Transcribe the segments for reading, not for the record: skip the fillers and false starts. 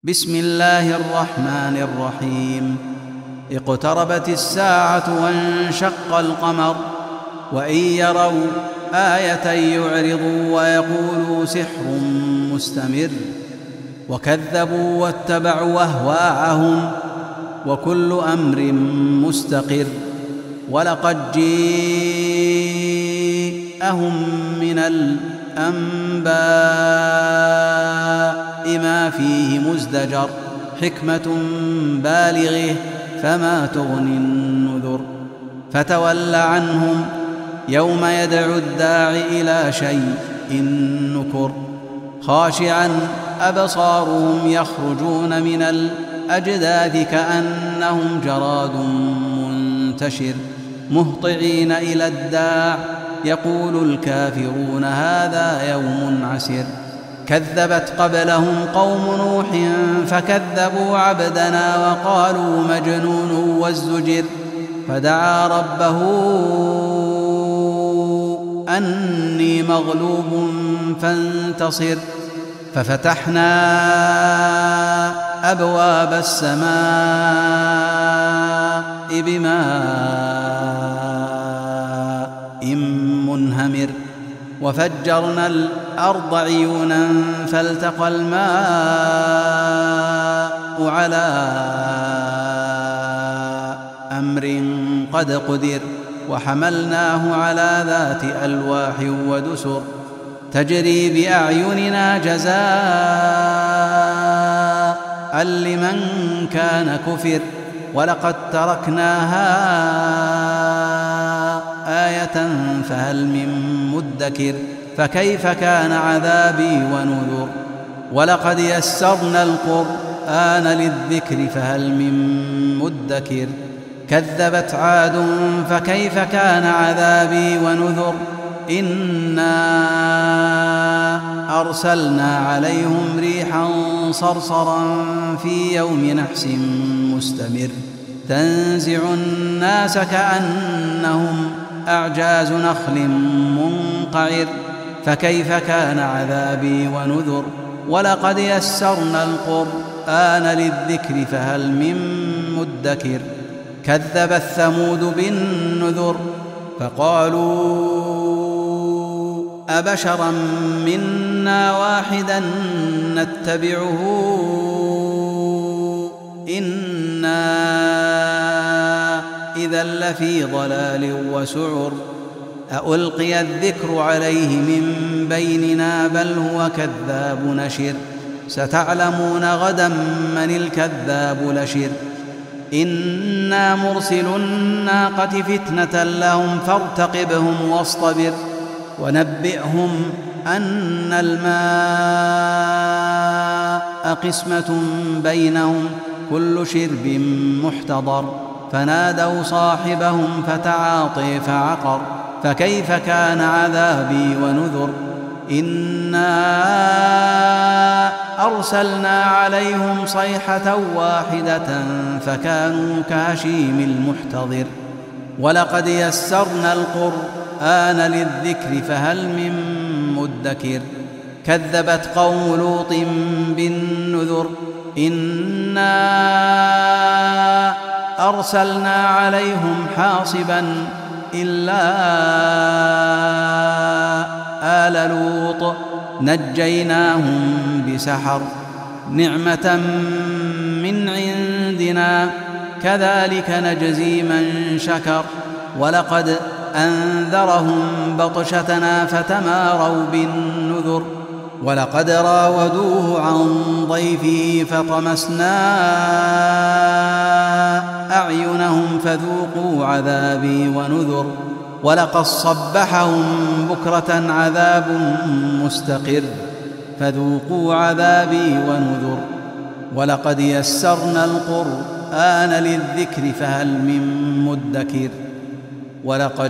بسم الله الرحمن الرحيم. اقتربت الساعة وانشق القمر وإن يروا آية يعرضوا ويقولوا سحر مستمر وكذبوا واتبعوا أهواءهم وكل أمر مستقر. ولقد جيءهم من الأنباء ما فيه مزدجر حكمة بالغة فما تغني النذر. فتول عنهم يوم يدعو الداع إلى شيء نكر خاشعا أبصارهم يخرجون من الأجداث كأنهم جراد منتشر مهطعين إلى الداع يقول الكافرون هذا يوم عسر. كذبت قبلهم قوم نوح فكذبوا عبدنا وقالوا مجنون وازدجر. فدعا ربه أني مغلوب فانتصر. ففتحنا أبواب السماء بماء منهمر وفجرنا الأرض عيونا فالتقى الماء على أمر قد قدر وحملناه على ذات ألواح ودسر تجري بأعيننا جزاء لمن كان كفر. ولقد تركناها آية فهل من مدكر فكيف كان عذابي ونذر. ولقد يسرنا القرآن للذكر فهل من مدكر. كذبت عاد فكيف كان عذابي ونذر. إنا أرسلنا عليهم ريحا صرصرا في يوم نحس مستمر تنزع الناس كأنهم أعجاز نخل منقعر. فكيف كان عذابي ونذر. ولقد يسرنا القرآن للذكر فهل من مدكر. كذبت ثمود بالنذر فقالوا أبشرا منا واحدا نتبعه إنا إذا لفي ضلال وسعر. ألقي الذكر عليه من بيننا بل هو كذاب نشر. ستعلمون غدا من الكذاب الأشر. إنا مرسل الناقة فتنة لهم فارتقبهم واصطبر. ونبئهم أن الماء قسمة بينهم كل شرب محتضر. فنادوا صاحبهم فتعاطي فعقر. فكيف كان عذابي ونذر. إنا أرسلنا عليهم صيحة واحدة فكانوا كهشيم المحتضر. ولقد يسرنا القرآن للذكر فهل من مدكر. كذبت قوم لوط بالنذر. إنا أرسلنا عليهم حاصبا إلا آل لوط نجيناهم بسحر نعمة من عندنا كذلك نجزي من شكر. ولقد أنذرهم بطشتنا فتماروا بالنذر. ولقد راودوه عن ضيفه فطمسنا أعينهم فذوقوا عذابي ونذر. ولقد صبحهم بكرة عذاب مستقر فذوقوا عذابي ونذر. ولقد يسرنا القرآن للذكر فهل من مدكر. ولقد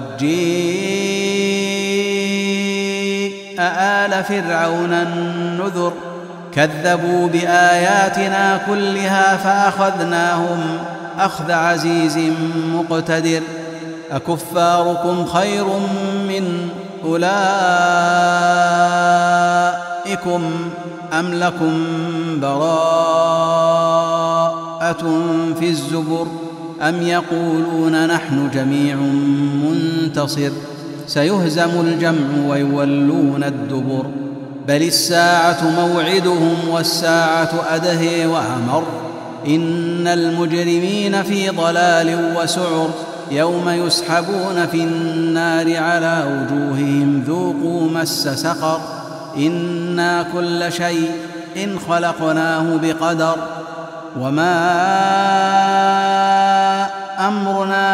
جيء آل فرعون النذر كذبوا بآياتنا كلها فأخذناهم أخذ عزيز مقتدر. أكفاركم خير من أولئكم أم لكم براءة في الزبر أم يقولون نحن جميع منتصر سيهزم الجمع ويولون الدبر بل الساعة موعدهم والساعة أدهى وأمر إن المجرمين في ضلال وسعر يوم يسحبون في النار على وجوههم ذوقوا مس سقر إنا كل شيء خلقناه بقدر وما أمرنا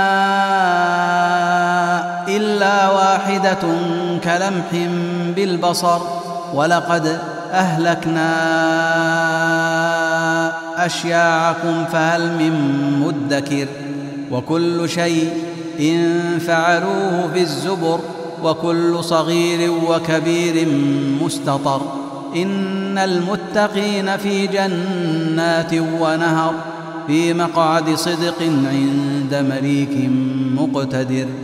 إلا واحدة كلمح بالبصر ولقد أهلكنا أشياعكم فهل من مدكر وكل شيء فعلوه في الزبر وكل صغير وكبير مستطر إن المتقين في جنات ونهر في مقعد صدق عند مليك مقتدر.